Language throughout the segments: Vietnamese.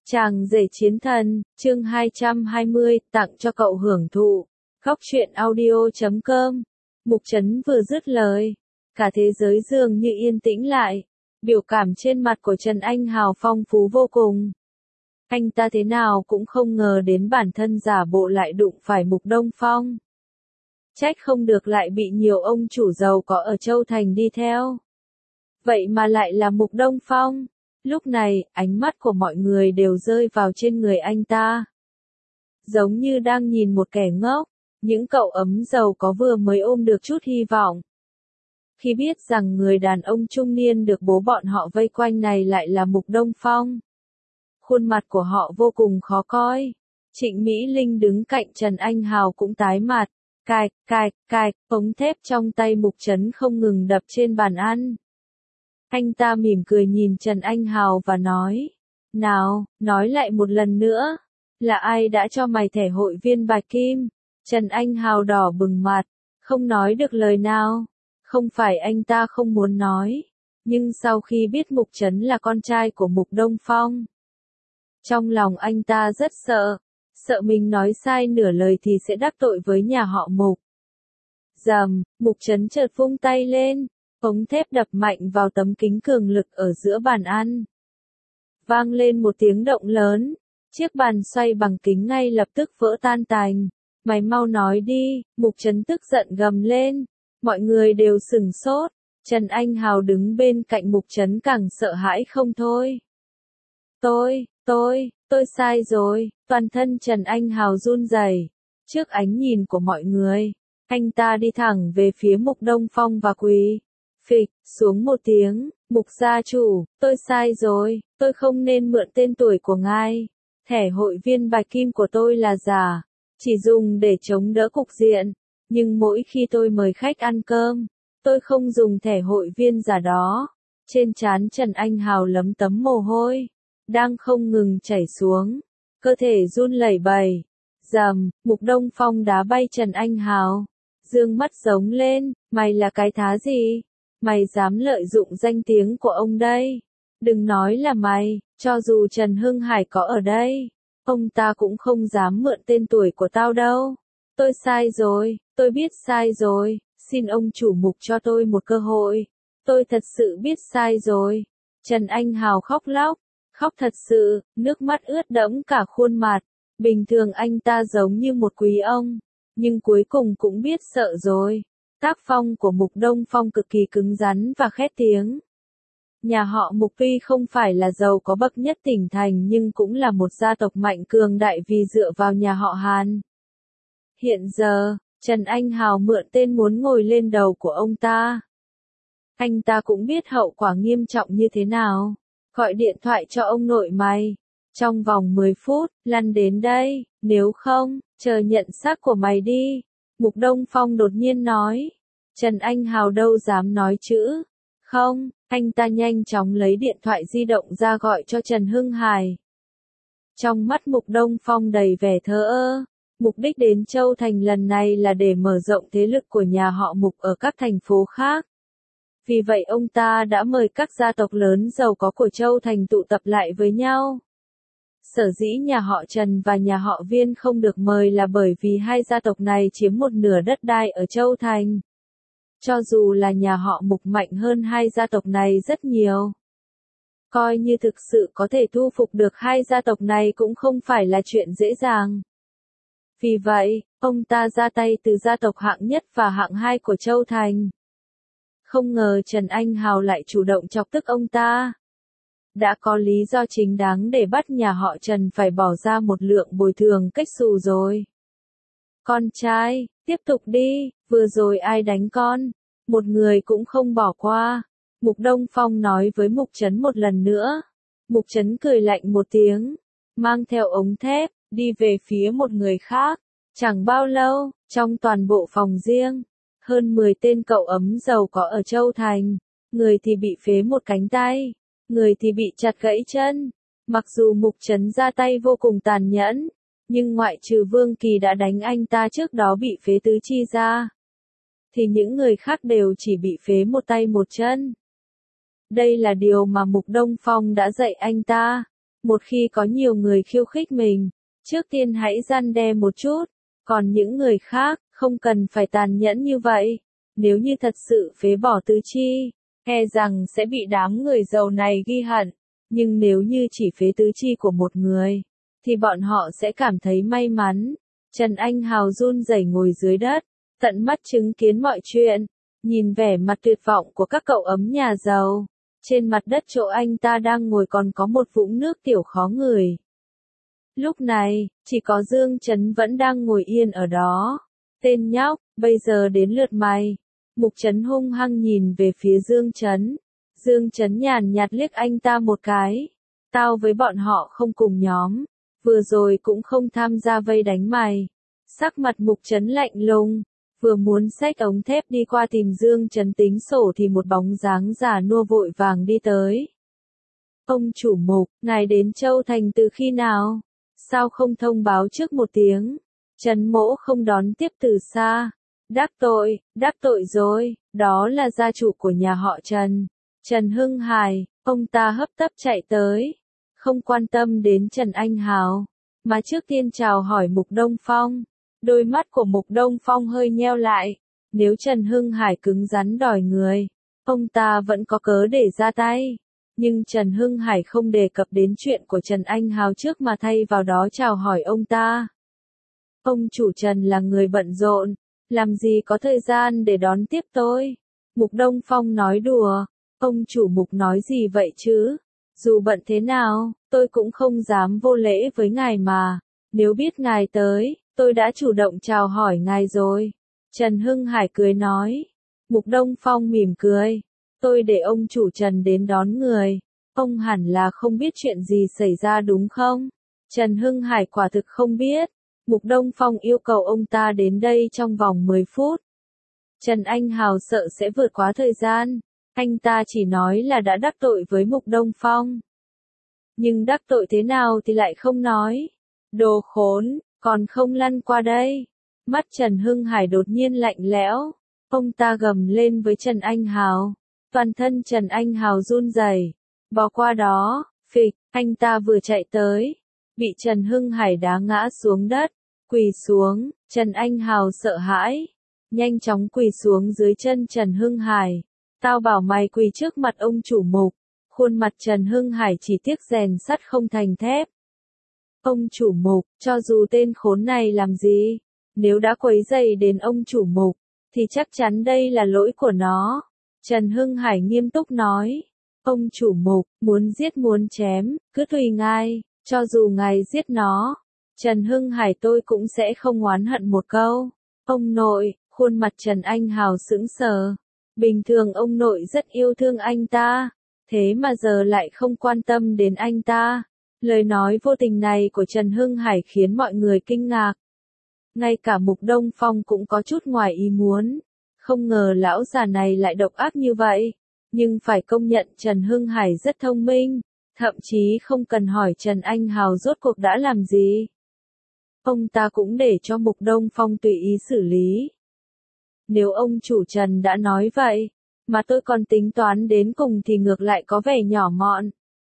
Chàng rể chiến thần, chương 220, tặng cho cậu hưởng thụ. Góc truyện audio.com. Mục Trấn vừa dứt lời, cả thế giới dường như yên tĩnh lại. Biểu cảm trên mặt của Trần Anh Hào phong phú vô cùng. Anh ta thế nào cũng không ngờ đến bản thân giả bộ lại đụng phải Mục Đông Phong. Trách không được lại bị nhiều ông chủ giàu có ở Châu Thành đi theo. Vậy mà lại là Mục Đông Phong. Lúc này, ánh mắt của mọi người đều rơi vào trên người anh ta. Giống như đang nhìn một kẻ ngốc, những cậu ấm giàu có vừa mới ôm được chút hy vọng. Khi biết rằng người đàn ông trung niên được bố bọn họ vây quanh này lại là Mục Đông Phong. Khuôn mặt của họ vô cùng khó coi. Trịnh Mỹ Linh đứng cạnh Trần Anh Hào cũng tái mặt. Cạch, ống thép trong tay Mục Trấn không ngừng đập trên bàn ăn. Anh ta mỉm cười nhìn Trần Anh Hào và nói, nào, nói lại một lần nữa, là ai đã cho mày thẻ hội viên bạch kim? Trần Anh Hào đỏ bừng mặt, không nói được lời nào, không phải anh ta không muốn nói, nhưng sau khi biết Mục Trấn là con trai của Mục Đông Phong, trong lòng anh ta rất sợ mình nói sai nửa lời thì sẽ đắc tội với nhà họ Mục. Rầm, Mục Trấn chợt vung tay lên. Ống thép đập mạnh vào tấm kính cường lực ở giữa bàn ăn. Vang lên một tiếng động lớn, chiếc bàn xoay bằng kính ngay lập tức vỡ tan tành. Mày mau nói đi, Mục Trấn tức giận gầm lên. Mọi người đều sửng sốt, Trần Anh Hào đứng bên cạnh Mục Trấn càng sợ hãi không thôi. Tôi sai rồi, toàn thân Trần Anh Hào run rẩy. Trước ánh nhìn của mọi người, anh ta đi thẳng về phía Mục Đông Phong và quỳ. Phịch, xuống một tiếng, Mục gia chủ, tôi sai rồi, tôi không nên mượn tên tuổi của ngài. Thẻ hội viên bạch kim của tôi là giả, chỉ dùng để chống đỡ cục diện, nhưng mỗi khi tôi mời khách ăn cơm, tôi không dùng thẻ hội viên giả đó. Trên trán Trần Anh Hào lấm tấm mồ hôi, đang không ngừng chảy xuống, cơ thể run lẩy bẩy. Rầm, Mục Đông Phong đá bay Trần Anh Hào, dương mắt giống lên, mày là cái thá gì? Mày dám lợi dụng danh tiếng của ông đây. Đừng nói là mày, cho dù Trần Hưng Hải có ở đây, ông ta cũng không dám mượn tên tuổi của tao đâu. Tôi sai rồi, tôi biết sai rồi, xin ông chủ Mục cho tôi một cơ hội. Tôi thật sự biết sai rồi. Trần Anh Hào khóc lóc, khóc thật sự, nước mắt ướt đẫm cả khuôn mặt. Bình thường anh ta giống như một quý ông, nhưng cuối cùng cũng biết sợ rồi. Tác phong của Mục Đông Phong cực kỳ cứng rắn và khét tiếng. Nhà họ Mục tuy không phải là giàu có bậc nhất tỉnh thành nhưng cũng là một gia tộc mạnh cường đại vì dựa vào nhà họ Hàn. Hiện giờ, Trần Anh Hào mượn tên muốn ngồi lên đầu của ông ta. Anh ta cũng biết hậu quả nghiêm trọng như thế nào. Gọi điện thoại cho ông nội mày. Trong vòng 10 phút, lăn đến đây, nếu không, chờ nhận xác của mày đi. Mục Đông Phong đột nhiên nói. Trần Anh Hào đâu dám nói chữ. Không, anh ta nhanh chóng lấy điện thoại di động ra gọi cho Trần Hưng Hải. Trong mắt Mục Đông Phong đầy vẻ thờ ơ. Mục đích đến Châu Thành lần này là để mở rộng thế lực của nhà họ Mục ở các thành phố khác. Vì vậy ông ta đã mời các gia tộc lớn giàu có của Châu Thành tụ tập lại với nhau. Sở dĩ nhà họ Trần và nhà họ Viên không được mời là bởi vì hai gia tộc này chiếm một nửa đất đai ở Châu Thành. Cho dù là nhà họ Mục mạnh hơn hai gia tộc này rất nhiều. Coi như thực sự có thể thu phục được hai gia tộc này cũng không phải là chuyện dễ dàng. Vì vậy, ông ta ra tay từ gia tộc hạng nhất và hạng hai của Châu Thành. Không ngờ Trần Anh Hào lại chủ động chọc tức ông ta. Đã có lý do chính đáng để bắt nhà họ Trần phải bỏ ra một lượng bồi thường cách xù rồi. Con trai, tiếp tục đi, vừa rồi ai đánh con? Một người cũng không bỏ qua. Mục Đông Phong nói với Mục Trấn một lần nữa. Mục Trấn cười lạnh một tiếng, mang theo ống thép, đi về phía một người khác. Chẳng bao lâu, trong toàn bộ phòng riêng, hơn 10 tên cậu ấm giàu có ở Châu Thành, người thì bị phế một cánh tay, người thì bị chặt gãy chân. Mặc dù Mục Trấn ra tay vô cùng tàn nhẫn, nhưng ngoại trừ Vương Kỳ đã đánh anh ta trước đó bị phế tứ chi ra, thì những người khác đều chỉ bị phế một tay một chân. Đây là điều mà Mục Đông Phong đã dạy anh ta. Một khi có nhiều người khiêu khích mình, trước tiên hãy răn đe một chút, còn những người khác, không cần phải tàn nhẫn như vậy. Nếu như thật sự phế bỏ tứ chi, e rằng sẽ bị đám người giàu này ghi hận. Nhưng nếu như chỉ phế tứ chi của một người, thì bọn họ sẽ cảm thấy may mắn. Trần Anh Hào run rẩy ngồi dưới đất, tận mắt chứng kiến mọi chuyện, nhìn vẻ mặt tuyệt vọng của các cậu ấm nhà giàu. Trên mặt đất chỗ anh ta đang ngồi còn có một vũng nước tiểu khó ngửi. Lúc này, chỉ có Dương Chấn vẫn đang ngồi yên ở đó. Tên nhóc, bây giờ đến lượt mày. Mục Chấn hung hăng nhìn về phía Dương Chấn. Dương Chấn nhàn nhạt liếc anh ta một cái. Tao với bọn họ không cùng nhóm. Vừa rồi cũng không tham gia vây đánh mày. Sắc mặt Mục Chấn lạnh lùng. Vừa muốn xách ống thép đi qua tìm Dương Chấn tính sổ thì một bóng dáng già nua vội vàng đi tới. Ông chủ Mục, ngài đến Châu Thành từ khi nào? Sao không thông báo trước một tiếng? Trần Mỗ không đón tiếp từ xa. Đắc tội rồi, đó là gia chủ của nhà họ Trần. Trần Hưng Hải, ông ta hấp tấp chạy tới. Không quan tâm đến Trần Anh Hào, mà trước tiên chào hỏi Mục Đông Phong. Đôi mắt của Mục Đông Phong hơi nheo lại. Nếu Trần Hưng Hải cứng rắn đòi người, ông ta vẫn có cớ để ra tay. Nhưng Trần Hưng Hải không đề cập đến chuyện của Trần Anh Hào trước mà thay vào đó chào hỏi ông ta. Ông chủ Trần là người bận rộn, làm gì có thời gian để đón tiếp tôi. Mục Đông Phong nói đùa, ông chủ Mục nói gì vậy chứ? Dù bận thế nào, tôi cũng không dám vô lễ với ngài mà. Nếu biết ngài tới, tôi đã chủ động chào hỏi ngài rồi. Trần Hưng Hải cười nói. Mục Đông Phong mỉm cười. Tôi để ông chủ Trần đến đón người. Ông hẳn là không biết chuyện gì xảy ra đúng không? Trần Hưng Hải quả thực không biết. Mục Đông Phong yêu cầu ông ta đến đây trong vòng 10 phút. Trần Anh Hào sợ sẽ vượt quá thời gian. Anh ta chỉ nói là đã đắc tội với Mục Đông Phong. Nhưng đắc tội thế nào thì lại không nói. Đồ khốn, còn không lăn qua đây. Mắt Trần Hưng Hải đột nhiên lạnh lẽo. Ông ta gầm lên với Trần Anh Hào. Toàn thân Trần Anh Hào run rẩy. Bỏ qua đó, phịch, anh ta vừa chạy tới. Bị Trần Hưng Hải đá ngã xuống đất. Quỳ xuống, Trần Anh Hào sợ hãi. Nhanh chóng quỳ xuống dưới chân Trần Hưng Hải. Tao bảo mày quỳ trước mặt ông chủ Mục. Khuôn mặt Trần Hưng Hải chỉ tiếc rèn sắt không thành thép. Ông chủ Mục, cho dù tên khốn này làm gì, nếu đã quấy rầy đến ông chủ Mục, thì chắc chắn đây là lỗi của nó. Trần Hưng Hải nghiêm túc nói. Ông chủ Mục, muốn giết muốn chém, cứ tùy ngài, cho dù ngài giết nó. Trần Hưng Hải tôi cũng sẽ không oán hận một câu. Ông nội, khuôn mặt Trần Anh Hào sững sờ. Bình thường ông nội rất yêu thương anh ta, thế mà giờ lại không quan tâm đến anh ta. Lời nói vô tình này của Trần Hưng Hải khiến mọi người kinh ngạc. Ngay cả Mục Đông Phong cũng có chút ngoài ý muốn. Không ngờ lão già này lại độc ác như vậy. Nhưng phải công nhận Trần Hưng Hải rất thông minh. Thậm chí không cần hỏi Trần Anh Hào rốt cuộc đã làm gì. Ông ta cũng để cho Mục Đông Phong tùy ý xử lý. Nếu ông chủ Trần đã nói vậy, mà tôi còn tính toán đến cùng thì ngược lại có vẻ nhỏ mọn.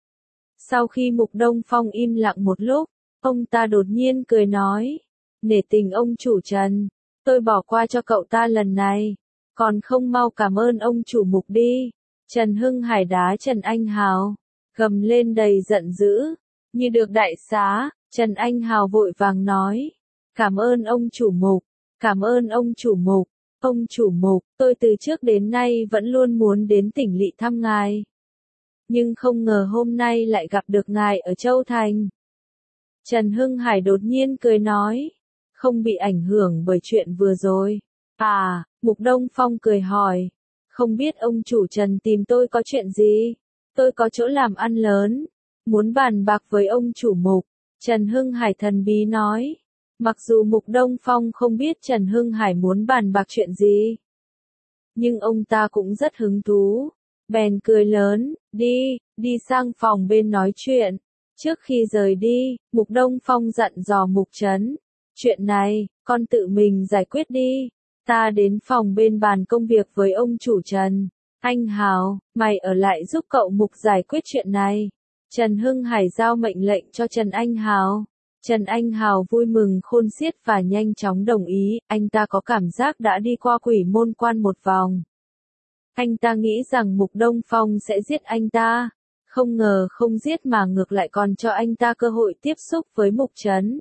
Sau khi Mục Đông Phong im lặng một lúc, ông ta đột nhiên cười nói. Nể tình ông chủ Trần, tôi bỏ qua cho cậu ta lần này. Còn không mau cảm ơn ông chủ Mục đi. Trần Hưng Hải đá Trần Anh Hào, gầm lên đầy giận dữ. Như được đại xá, Trần Anh Hào vội vàng nói. Cảm ơn ông chủ Mục, cảm ơn ông chủ Mục. Ông chủ Mục, tôi từ trước đến nay vẫn luôn muốn đến tỉnh lỵ thăm ngài. Nhưng không ngờ hôm nay lại gặp được ngài ở Châu Thành. Trần Hưng Hải đột nhiên cười nói. Không bị ảnh hưởng bởi chuyện vừa rồi. À, Mục Đông Phong cười hỏi. Không biết ông chủ Trần tìm tôi có chuyện gì? Tôi có chỗ làm ăn lớn. Muốn bàn bạc với ông chủ Mục. Trần Hưng Hải thần bí nói. Mặc dù Mục Đông Phong không biết Trần Hưng Hải muốn bàn bạc chuyện gì. Nhưng ông ta cũng rất hứng thú. Bèn cười lớn, đi sang phòng bên nói chuyện. Trước khi rời đi, Mục Đông Phong dặn dò Mục Trấn. Chuyện này, con tự mình giải quyết đi. Ta đến phòng bên bàn công việc với ông chủ Trần. Anh Hào, mày ở lại giúp cậu Mục giải quyết chuyện này. Trần Hưng Hải giao mệnh lệnh cho Trần Anh Hào. Trần Anh Hào vui mừng khôn xiết và nhanh chóng đồng ý, anh ta có cảm giác đã đi qua quỷ môn quan một vòng. Anh ta nghĩ rằng Mục Đông Phong sẽ giết anh ta, không ngờ không giết mà ngược lại còn cho anh ta cơ hội tiếp xúc với Mục Trấn.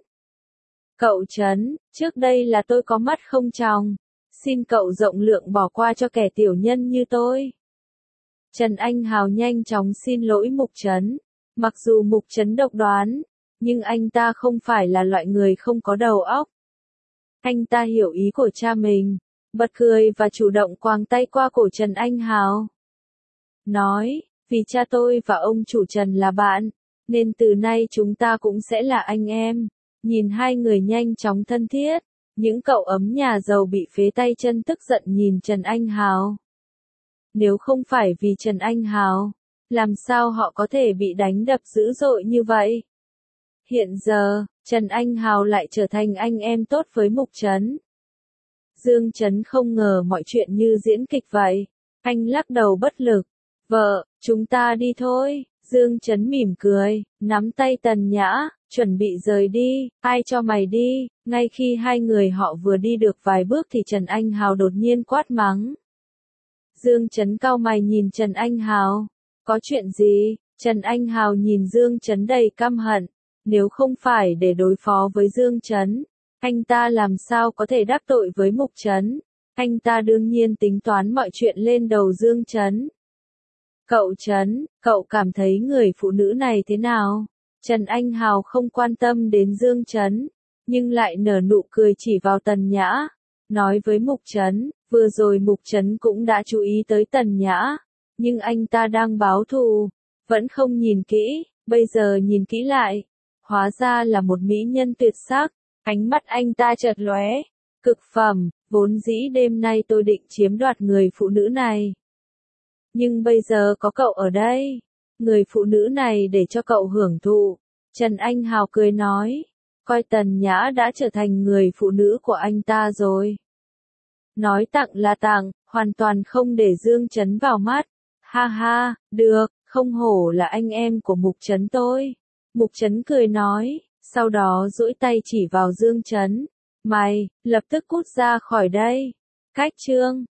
Cậu Trấn, trước đây là tôi có mắt không tròng, xin cậu rộng lượng bỏ qua cho kẻ tiểu nhân như tôi. Trần Anh Hào nhanh chóng xin lỗi Mục Trấn, mặc dù Mục Trấn độc đoán, nhưng anh ta không phải là loại người không có đầu óc. Anh ta hiểu ý của cha mình, bật cười và chủ động quàng tay qua cổ Trần Anh Hào. Nói, vì cha tôi và ông chủ Trần là bạn, nên từ nay chúng ta cũng sẽ là anh em. Nhìn hai người nhanh chóng thân thiết, những cậu ấm nhà giàu bị phế tay chân tức giận nhìn Trần Anh Hào. Nếu không phải vì Trần Anh Hào, làm sao họ có thể bị đánh đập dữ dội như vậy? Hiện giờ, Trần Anh Hào lại trở thành anh em tốt với Mục Trấn. Dương Trấn không ngờ mọi chuyện như diễn kịch vậy. Anh lắc đầu bất lực. Vợ, chúng ta đi thôi. Dương Trấn mỉm cười, nắm tay Tần Nhã, chuẩn bị rời đi. Ai cho mày đi? Ngay khi hai người họ vừa đi được vài bước thì Trần Anh Hào đột nhiên quát mắng. Dương Trấn cau mày nhìn Trần Anh Hào. Có chuyện gì? Trần Anh Hào nhìn Dương Trấn đầy căm hận. Nếu không phải để đối phó với Dương Trấn, anh ta làm sao có thể đắc tội với Mục Trấn? Anh ta đương nhiên tính toán mọi chuyện lên đầu Dương Trấn. Cậu Trấn, cậu cảm thấy người phụ nữ này thế nào? Trần Anh Hào không quan tâm đến Dương Trấn, nhưng lại nở nụ cười chỉ vào Tần Nhã, nói với Mục Trấn, vừa rồi Mục Trấn cũng đã chú ý tới Tần Nhã, nhưng anh ta đang báo thù, vẫn không nhìn kỹ, bây giờ nhìn kỹ lại, hóa ra là một mỹ nhân tuyệt sắc, ánh mắt anh ta chợt lóe, cực phẩm, vốn dĩ đêm nay tôi định chiếm đoạt người phụ nữ này. Nhưng bây giờ có cậu ở đây, người phụ nữ này để cho cậu hưởng thụ. Trần Anh Hào cười nói, coi Tần Nhã đã trở thành người phụ nữ của anh ta rồi. Nói tặng là tặng, hoàn toàn không để Dương Trấn vào mắt. Ha ha, được, không hổ là anh em của Mục Trấn tôi. Mục Trấn cười nói, sau đó duỗi tay chỉ vào Dương Trấn. Mày, lập tức cút ra khỏi đây. Cách chương